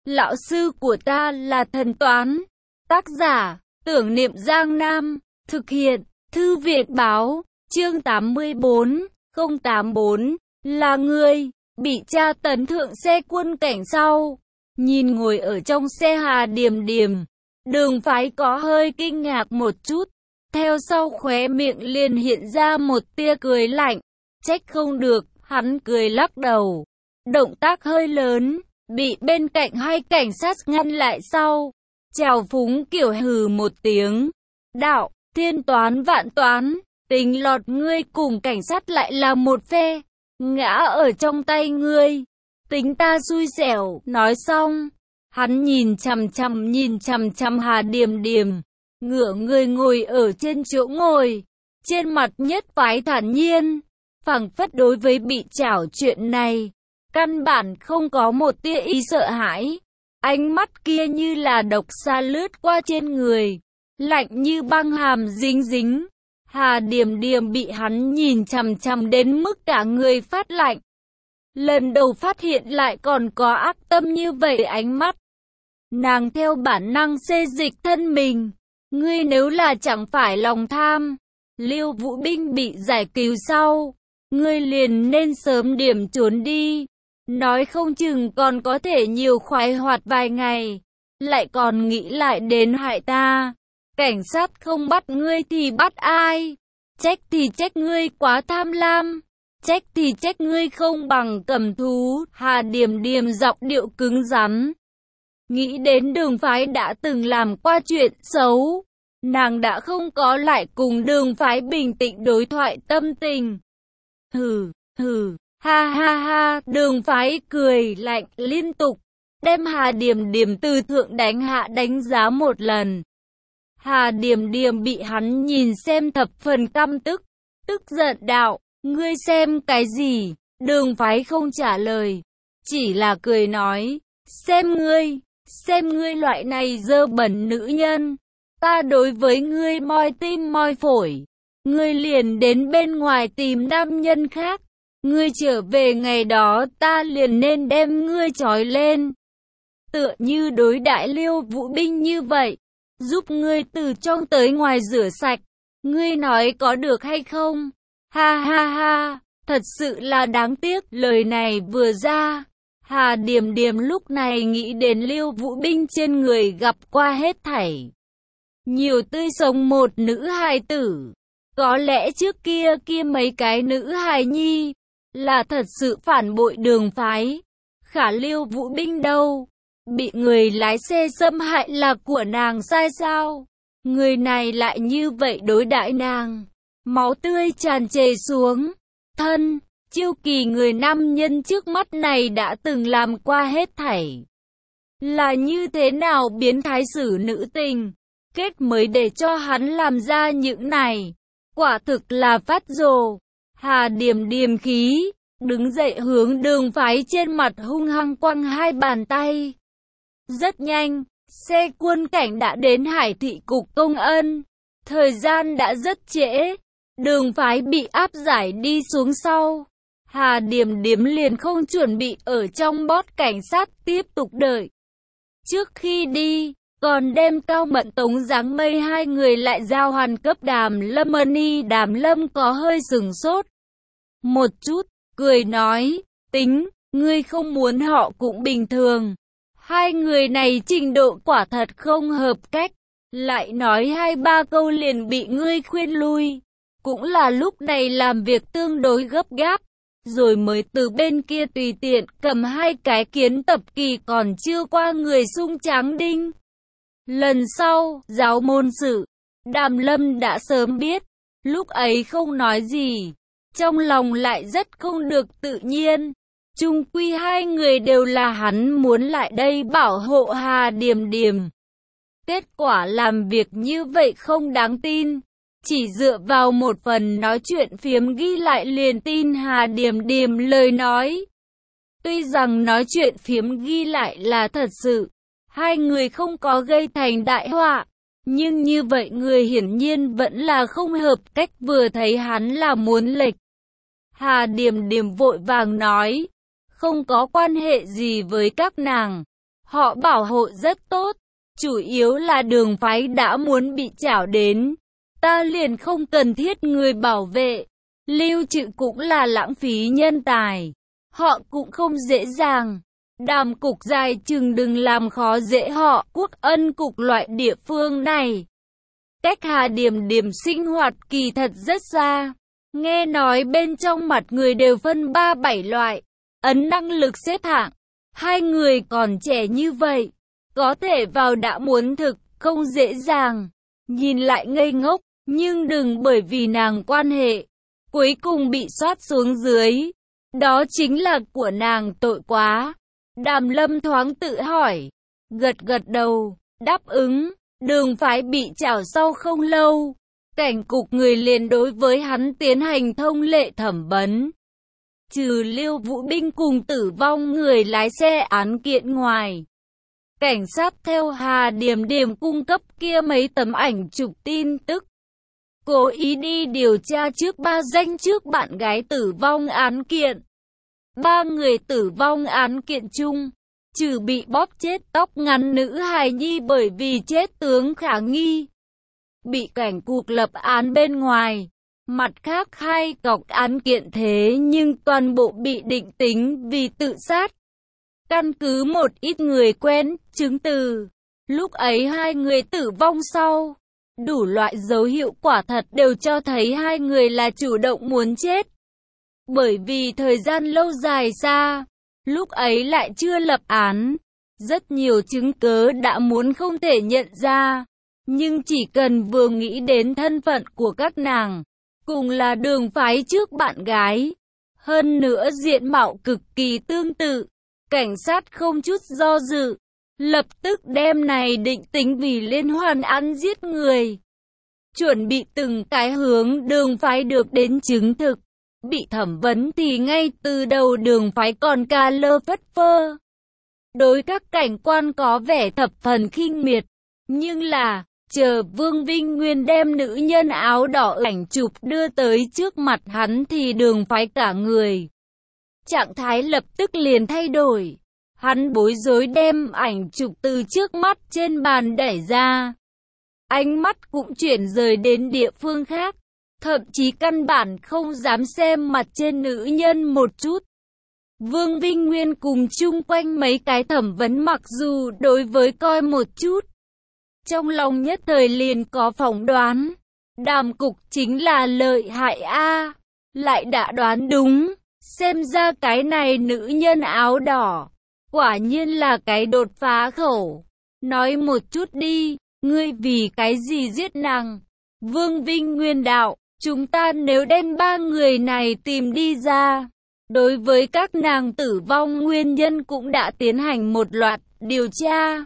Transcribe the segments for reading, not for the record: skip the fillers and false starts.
Lão sư của ta là thần toán. Tác giả, Tưởng Niệm Giang Nam. Thực hiện, Thư viện báo, chương 84, 084, là người bị tra tấn thượng xe quân cảnh sau. Nhìn ngồi ở trong xe Hà Điềm Điềm, Đường Phái có hơi kinh ngạc một chút, theo sau khóe miệng liền hiện ra một tia cười lạnh. Trách không được, hắn cười lắc đầu. Động tác hơi lớn, bị bên cạnh hai cảnh sát ngăn lại sau. Chào phúng kiểu hừ một tiếng. Đạo, thiên toán vạn toán, tính lọt ngươi cùng cảnh sát lại là một phe. Ngã ở trong tay ngươi, tính ta xui xẻo. Nói xong, hắn nhìn chằm chằm Hà Điềm Điềm, ngửa người ngồi ở trên chỗ ngồi, trên mặt nhất phái thản nhiên, phảng phất đối với bị trảo chuyện này, căn bản không có một tia ý sợ hãi. Ánh mắt kia như là độc xa lướt qua trên người, lạnh như băng hàm dính dính. Hà Điềm Điềm bị hắn nhìn chằm đến mức cả người phát lạnh. Lần đầu phát hiện lại còn có ác tâm như vậy ánh mắt. Nàng theo bản năng xê dịch thân mình. Ngươi nếu là chẳng phải lòng tham, Liêu Vũ Binh bị giải cứu sau, ngươi liền nên sớm điểm trốn đi. Nói không chừng còn có thể nhiều khoái hoạt vài ngày, lại còn nghĩ lại đến hại ta. Cảnh sát không bắt ngươi thì bắt ai? Trách thì trách ngươi quá tham lam, trách thì trách ngươi không bằng cầm thú. Hà Điềm Điềm giọng điệu cứng rắn. Nghĩ đến Đường Phái đã từng làm qua chuyện xấu, nàng đã không có lại cùng Đường Phái bình tĩnh đối thoại tâm tình. Hừ, ha ha ha. Đường Phái cười lạnh liên tục, đem Hà Điềm Điềm từ thượng đánh hạ đánh giá một lần. Hà Điềm Điềm bị hắn nhìn xem thập phần căm tức, tức giận đạo, ngươi xem cái gì? Đường Phái không trả lời, chỉ là cười nói, xem ngươi loại này dơ bẩn nữ nhân, ta đối với ngươi moi tim moi phổi, ngươi liền đến bên ngoài tìm nam nhân khác, ngươi trở về ngày đó ta liền nên đem ngươi trói lên. Tựa như đối đãi Liêu Vũ Binh như vậy, giúp ngươi từ trong tới ngoài rửa sạch, ngươi nói có được hay không? Ha ha ha, thật sự là đáng tiếc. Lời này vừa ra, Hà Điềm Điềm lúc này nghĩ đến Liêu Vũ Binh trên người gặp qua hết thảy. Nhiều tươi sống một nữ hài tử. Có lẽ trước kia mấy cái nữ hài nhi là thật sự phản bội Đường Phái. Khả Liêu Vũ Binh đâu? Bị người lái xe xâm hại là của nàng sai sao? Người này lại như vậy đối đãi nàng. Máu tươi tràn trề xuống thân. Chiêu kỳ người nam nhân trước mắt này đã từng làm qua hết thảy. Là như thế nào biến thái xử nữ tình, kết mới để cho hắn làm ra những này. Quả thực là phát rồ. Hà Điềm Điềm khí, đứng dậy hướng Đường Phái trên mặt hung hăng quăng hai bàn tay. Rất nhanh, xe quân cảnh đã đến Hải thị cục công ân. Thời gian đã rất trễ, Đường Phái bị áp giải đi xuống sau. Hà Điềm Điềm liền không chuẩn bị ở trong bót cảnh sát tiếp tục đợi. Trước khi đi, còn đem Cao Mận Tống Giáng Mây hai người lại giao hoàn cấp Đàm Lâm Ân. Đàm Lâm có hơi sửng sốt một chút, cười nói, tính, ngươi không muốn họ cũng bình thường. Hai người này trình độ quả thật không hợp cách, lại nói hai ba câu liền bị ngươi khuyên lui. Cũng là lúc này làm việc tương đối gấp gáp, rồi mới từ bên kia tùy tiện cầm hai cái kiến tập kỳ còn chưa qua người sung tráng đinh. Lần sau, giáo môn sự, Đàm Lâm đã sớm biết, lúc ấy không nói gì, trong lòng lại rất không được tự nhiên. Chung quy hai người đều là hắn muốn lại đây bảo hộ Hà Điềm Điềm. Kết quả làm việc như vậy không đáng tin. Chỉ dựa vào một phần nói chuyện phiếm ghi lại liền tin Hà Điềm Điềm lời nói. Tuy rằng nói chuyện phiếm ghi lại là thật sự, hai người không có gây thành đại họa, nhưng như vậy người hiển nhiên vẫn là không hợp cách. Vừa thấy hắn là muốn lệch, Hà Điềm Điềm vội vàng nói, không có quan hệ gì với các nàng. Họ bảo hộ rất tốt, chủ yếu là đường phái đã muốn bị chảo đến. Ta liền không cần thiết người bảo vệ, lưu trữ cũng là lãng phí nhân tài. Họ cũng không dễ dàng. Đàm cục dài chừng đừng làm khó dễ họ. Quốc Ân cục loại địa phương này, cách Hà Điềm Điềm sinh hoạt kỳ thật rất xa. Nghe nói bên trong mặt người đều phân 3-7 loại, ấn năng lực xếp hạng. Hai người còn trẻ như vậy, có thể vào đã muốn thực, không dễ dàng. Nhìn lại ngây ngốc, nhưng đừng bởi vì nàng quan hệ, cuối cùng bị soát xuống dưới. Đó chính là của nàng tội quá. Đàm Lâm thoáng tự hỏi, gật gật đầu, đáp ứng. Đường phái bị trảo sau không lâu, cảnh cục người liền đối với hắn tiến hành thông lệ thẩm vấn. Trừ Liêu Vũ Binh cùng tử vong người lái xe án kiện ngoài, cảnh sát theo Hà Điềm Điềm cung cấp kia mấy tấm ảnh chụp tin tức, cố ý đi điều tra trước 3 danh trước bạn gái tử vong án kiện. 3 người tử vong án kiện chung, trừ bị bóp chết tóc ngắn nữ hài nhi bởi vì chết tướng khả nghi, bị cảnh cục lập án bên ngoài. Mặt khác 2 cọc án kiện thế nhưng toàn bộ bị định tính vì tự sát. Căn cứ một ít người quen, chứng từ, lúc ấy 2 người tử vong sau, đủ loại dấu hiệu quả thật đều cho thấy 2 người là chủ động muốn chết. Bởi vì thời gian lâu dài xa, lúc ấy lại chưa lập án, rất nhiều chứng cớ đã muốn không thể nhận ra. Nhưng chỉ cần vừa nghĩ đến thân phận của các nàng, cùng là đường phái trước bạn gái, hơn nữa diện mạo cực kỳ tương tự, cảnh sát không chút do dự, lập tức đem này định tính vì liên hoàn án giết người. Chuẩn bị từng cái hướng đường phái được đến chứng thực. Bị thẩm vấn thì ngay từ đầu đường phái còn ca lơ phất phơ. Đối các cảnh quan có vẻ thập phần khinh miệt. Nhưng là, chờ Vương Vinh Nguyên đem nữ nhân áo đỏ ảnh chụp đưa tới trước mặt hắn thì đường phái cả người. Trạng thái lập tức liền thay đổi. Hắn bối rối đem ảnh chụp từ trước mắt trên bàn đẩy ra. Ánh mắt cũng chuyển rời đến địa phương khác. Thậm chí căn bản không dám xem mặt trên nữ nhân một chút. Vương Vinh Nguyên cùng chung quanh mấy cái thẩm vấn mặc dù đối với coi một chút, trong lòng nhất thời liền có phỏng đoán. Đàm cục chính là lợi hại a, lại đã đoán đúng. Xem ra cái này nữ nhân áo đỏ, quả nhiên là cái đột phá khẩu. Nói một chút đi, ngươi vì cái gì giết nàng? Vương Vinh Nguyên đạo. Chúng ta nếu đem 3 người này tìm đi ra, đối với các nàng tử vong nguyên nhân cũng đã tiến hành một loạt điều tra.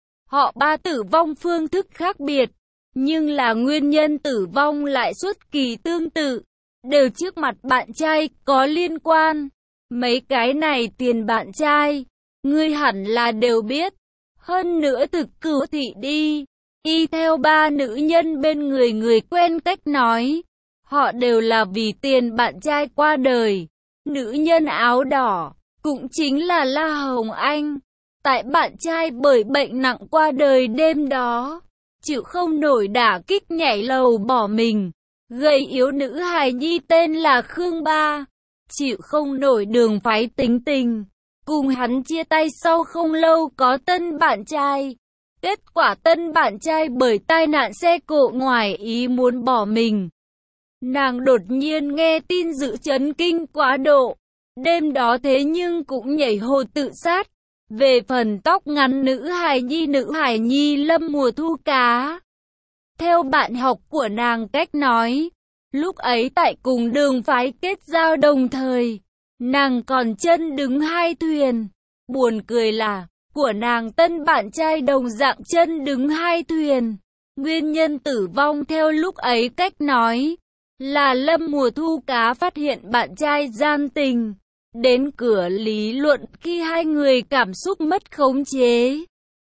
Họ 3 tử vong phương thức khác biệt, nhưng là nguyên nhân tử vong lại xuất kỳ tương tự, đều trước mặt bạn trai có liên quan. Mấy cái này tiền bạn trai, ngươi hẳn là đều biết. Hơn nữa thực cửu thị đi, y theo 3 nữ nhân bên người người quen cách nói. Họ đều là vì tiền bạn trai qua đời. Nữ nhân áo đỏ, cũng chính là La Hồng Anh. Tại bạn trai bởi bệnh nặng qua đời đêm đó, chịu không nổi đả kích nhảy lầu bỏ mình. Gầy yếu nữ hài nhi tên là Khương Ba, chịu không nổi đường phái tính tình. Cùng hắn chia tay sau không lâu có tân bạn trai. Kết quả tân bạn trai bởi tai nạn xe cộ ngoài ý muốn bỏ mình. Nàng đột nhiên nghe tin dự chấn kinh quá độ. Đêm đó thế nhưng cũng nhảy hồ tự sát. Về phần tóc ngắn nữ hài nhi Lâm Mùa Thu Cá. Theo bạn học của nàng cách nói, lúc ấy tại cùng đường phái kết giao đồng thời, nàng còn chân đứng 2 thuyền. Buồn cười là, của nàng tân bạn trai đồng dạng chân đứng 2 thuyền. Nguyên nhân tử vong theo lúc ấy cách nói là Lâm Mùa Thu Cá phát hiện bạn trai gian tình. Đến cửa lý luận khi 2 người cảm xúc mất khống chế.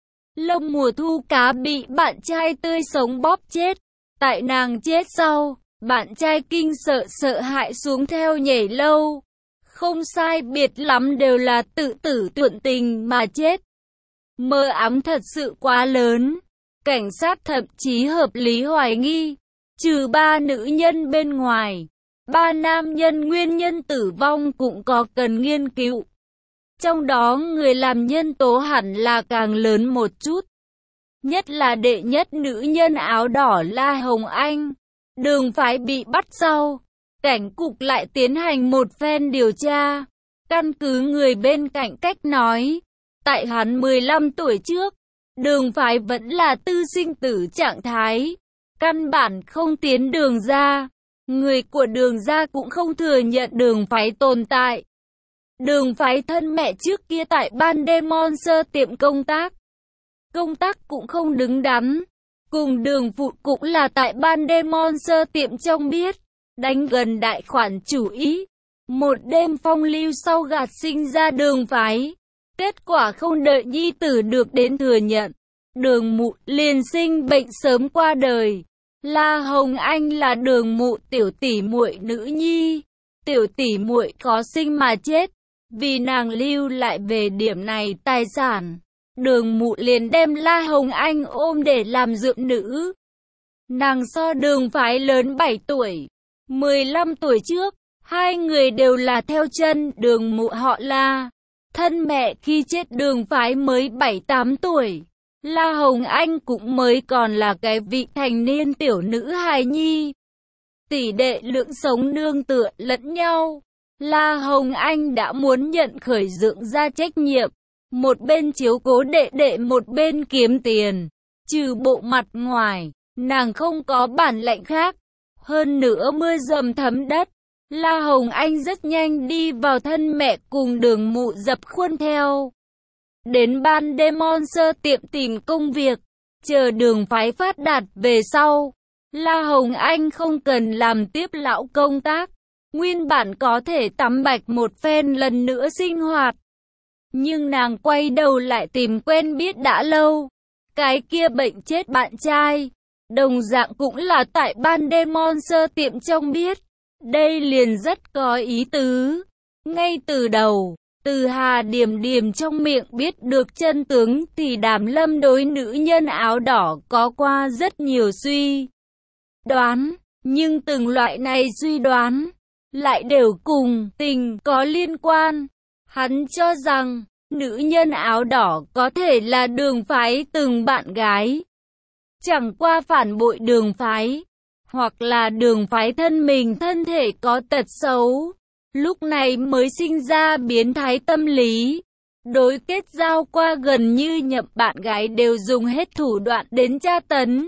Lâm Mùa Thu Cá bị bạn trai tươi sống bóp chết. Tại nàng chết sau, bạn trai kinh sợ hãi xuống theo nhảy lâu. Không sai biệt lắm đều là tự tử tuyệt tình mà chết. Mơ ám thật sự quá lớn. Cảnh sát thậm chí hợp lý hoài nghi, trừ 3 nữ nhân bên ngoài, 3 nam nhân nguyên nhân tử vong cũng có cần nghiên cứu. Trong đó người làm nhân tố hẳn là càng lớn một chút. Nhất là đệ nhất nữ nhân áo đỏ La Hồng Anh. Đường phái bị bắt sau, cảnh cục lại tiến hành một phen điều tra. Căn cứ người bên cạnh cách nói, tại hắn 15 tuổi trước, đường phái vẫn là tư sinh tử trạng thái, căn bản không tiến đường ra. Người của đường ra cũng không thừa nhận đường phái tồn tại. Đường phái thân mẹ trước kia tại ban đêm Monster tiệm công tác cũng không đứng đắn. Cùng đường phụ cũng là tại ban đêm Monster tiệm trong biết, đánh gần đại khoản chủ ý. Một đêm phong lưu sau gạt sinh ra đường phái. Kết quả không đợi nhi tử được đến thừa nhận, đường mụ liền sinh bệnh sớm qua đời. La Hồng Anh là đường mụ tiểu tỷ muội nữ nhi. Tiểu tỷ muội có sinh mà chết, vì nàng lưu lại về điểm này tài sản. Đường mụ liền đem La Hồng Anh ôm để làm dưỡng nữ. Nàng so đường phái lớn 7 tuổi. 15 tuổi trước, hai người đều là theo chân đường mụ họ La. Thân mẹ khi chết đường phái mới 7-8 tuổi. La Hồng Anh cũng mới còn là cái vị thành niên tiểu nữ hài nhi. Tỷ đệ lượng sống nương tựa lẫn nhau. La Hồng Anh đã muốn nhận khởi dưỡng ra trách nhiệm. Một bên chiếu cố đệ đệ một bên kiếm tiền. Trừ bộ mặt ngoài, nàng không có bản lĩnh khác. Hơn nữa mưa dầm thấm đất. La Hồng Anh rất nhanh đi vào thân mẹ cùng đường mụ dập khuôn theo. Đến ban đêm Monster tiệm tìm công việc, chờ đường phái phát đạt về sau. La Hồng Anh không cần làm tiếp lão công tác, nguyên bản có thể tắm bạch một phen lần nữa sinh hoạt. Nhưng nàng quay đầu lại tìm quen biết đã lâu, cái kia bệnh chết bạn trai, đồng dạng cũng là tại ban đêm Monster tiệm trong biết. Đây liền rất có ý tứ. Ngay từ đầu, từ Hà Điềm Điềm trong miệng biết được chân tướng thì Đàm Lâm đối nữ nhân áo đỏ có qua rất nhiều suy đoán, nhưng từng loại này suy đoán lại đều cùng tình có liên quan. Hắn cho rằng nữ nhân áo đỏ có thể là đường phái từng bạn gái, chẳng qua phản bội đường phái, hoặc là đường phái thân mình thân thể có tật xấu, lúc này mới sinh ra biến thái tâm lý. Đối kết giao qua gần như nhậm bạn gái đều dùng hết thủ đoạn đến tra tấn.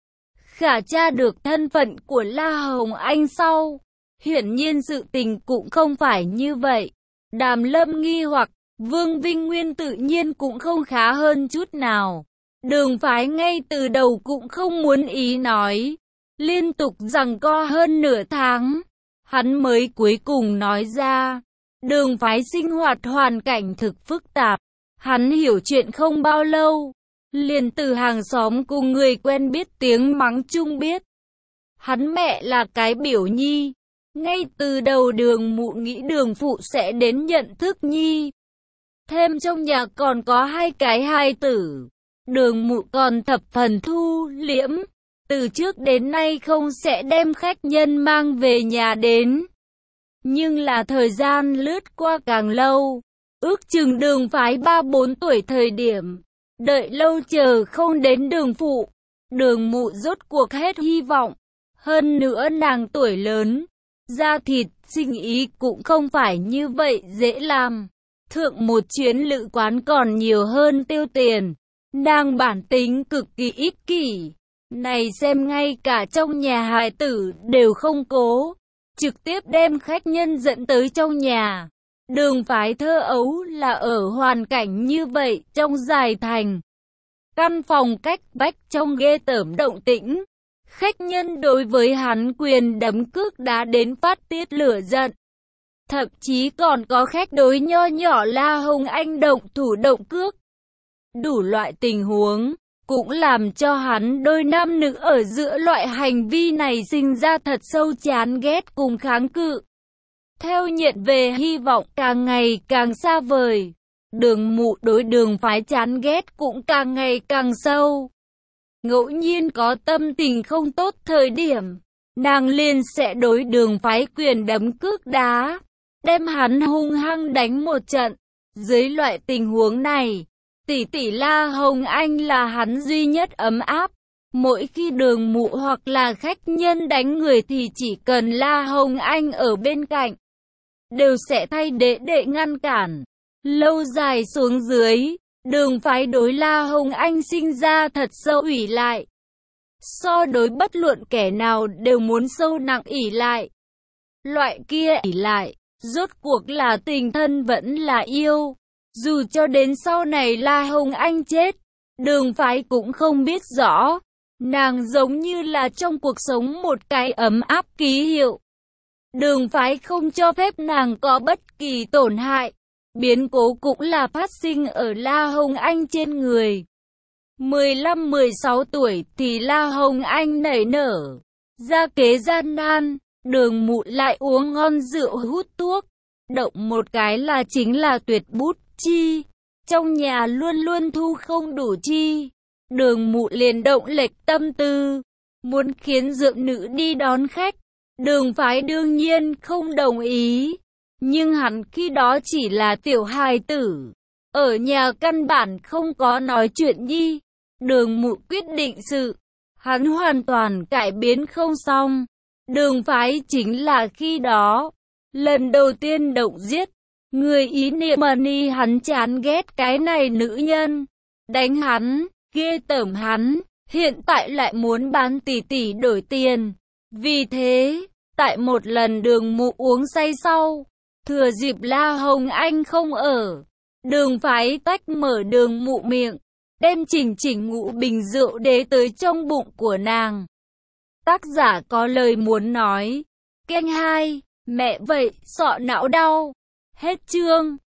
Khả tra được thân phận của La Hồng Anh sau, hiển nhiên sự tình cũng không phải như vậy. Đàm Lâm nghi hoặc, Vương Vinh Nguyên tự nhiên cũng không khá hơn chút nào. Đường phái ngay từ đầu cũng không muốn ý nói. Liên tục giằng co hơn nửa tháng, hắn mới cuối cùng nói ra. Đường phái sinh hoạt hoàn cảnh thực phức tạp. Hắn hiểu chuyện không bao lâu, liền từ hàng xóm cùng người quen biết tiếng mắng chung biết. Hắn mẹ là cái biểu nhi. Ngay từ đầu đường mụ nghĩ đường phụ sẽ đến nhận thức nhi. Thêm trong nhà còn có 2 cái hài tử. Đường mụ còn thập phần thu liễm. Từ trước đến nay không sẽ đem khách nhân mang về nhà đến. Nhưng là thời gian lướt qua càng lâu. Ước chừng đường phái 3-4 tuổi thời điểm. Đợi lâu chờ không đến đường phụ. Đường mụ rốt cuộc hết hy vọng. Hơn nữa nàng tuổi lớn. Da thịt, sinh ý cũng không phải như vậy dễ làm. Thượng một chuyến lữ quán còn nhiều hơn tiêu tiền. Nàng bản tính cực kỳ ích kỷ. Này xem ngay cả trong nhà hài tử đều không cố. Trực tiếp đem khách nhân dẫn tới trong nhà. Đường phái thơ ấu là ở hoàn cảnh như vậy trong Giải Thành. Căn phòng cách vách trong ghê tởm động tĩnh. Khách nhân đối với hắn quyền đấm cước đá đến phát tiết lửa giận. Thậm chí còn có khách đối nho nhỏ La Hồng Anh động thủ động cước. Đủ loại tình huống, cũng làm cho hắn đôi nam nữ ở giữa loại hành vi này sinh ra thật sâu chán ghét cùng kháng cự. Theo nhận về hy vọng càng ngày càng xa vời. Đường Mụ đối Đường Phái chán ghét cũng càng ngày càng sâu. Ngẫu nhiên có tâm tình không tốt thời điểm, nàng liền sẽ đối Đường Phái quyền đấm cước đá, đem hắn hung hăng đánh một trận. Dưới loại tình huống này, tỷ tỷ La Hồng Anh là hắn duy nhất ấm áp. Mỗi khi Đường Mụ hoặc là khách nhân đánh người thì chỉ cần La Hồng Anh ở bên cạnh, đều sẽ thay đệ đệ ngăn cản. Lâu dài xuống dưới, Đường Phái đối La Hồng Anh sinh ra thật sâu ỷ lại. So đối bất luận kẻ nào đều muốn sâu nặng ỷ lại. Loại kia ỷ lại, rốt cuộc là tình thân vẫn là yêu. Dù cho đến sau này La Hồng Anh chết, Đường Phái cũng không biết rõ. Nàng giống như là trong cuộc sống một cái ấm áp ký hiệu. Đường Phái không cho phép nàng có bất kỳ tổn hại. Biến cố cũng là phát sinh ở La Hồng Anh trên người. 15-16 tuổi thì La Hồng Anh nảy nở, ra kế gian nan, Đường Mụ lại uống ngon rượu hút thuốc. Động một cái là chính là tuyệt bút chi. Trong nhà luôn luôn thu không đủ chi. Đường Mụ liền động lệch tâm tư, muốn khiến dượng nữ đi đón khách. Đường Phái đương nhiên không đồng ý. Nhưng hắn khi đó chỉ là tiểu hài tử, ở nhà căn bản không có nói chuyện nhi. Đường Mụ quyết định sự, hắn hoàn toàn cải biến không xong. Đường Phái chính là khi đó lần đầu tiên động giết người ý niệm ni. Hắn chán ghét cái này nữ nhân, đánh hắn, ghê tởm hắn, hiện tại lại muốn bán tỷ tỷ đổi tiền. Vì thế, tại một lần Đường Mụ uống say sau, thừa dịp La Hồng Anh không ở, Đường Phái tách mở Đường Mụ miệng, đem chỉnh ngũ bình rượu đế tới trong bụng của nàng. Tác giả có lời muốn nói. Kênh 2, mẹ vậy, sọ não đau. Hết chương.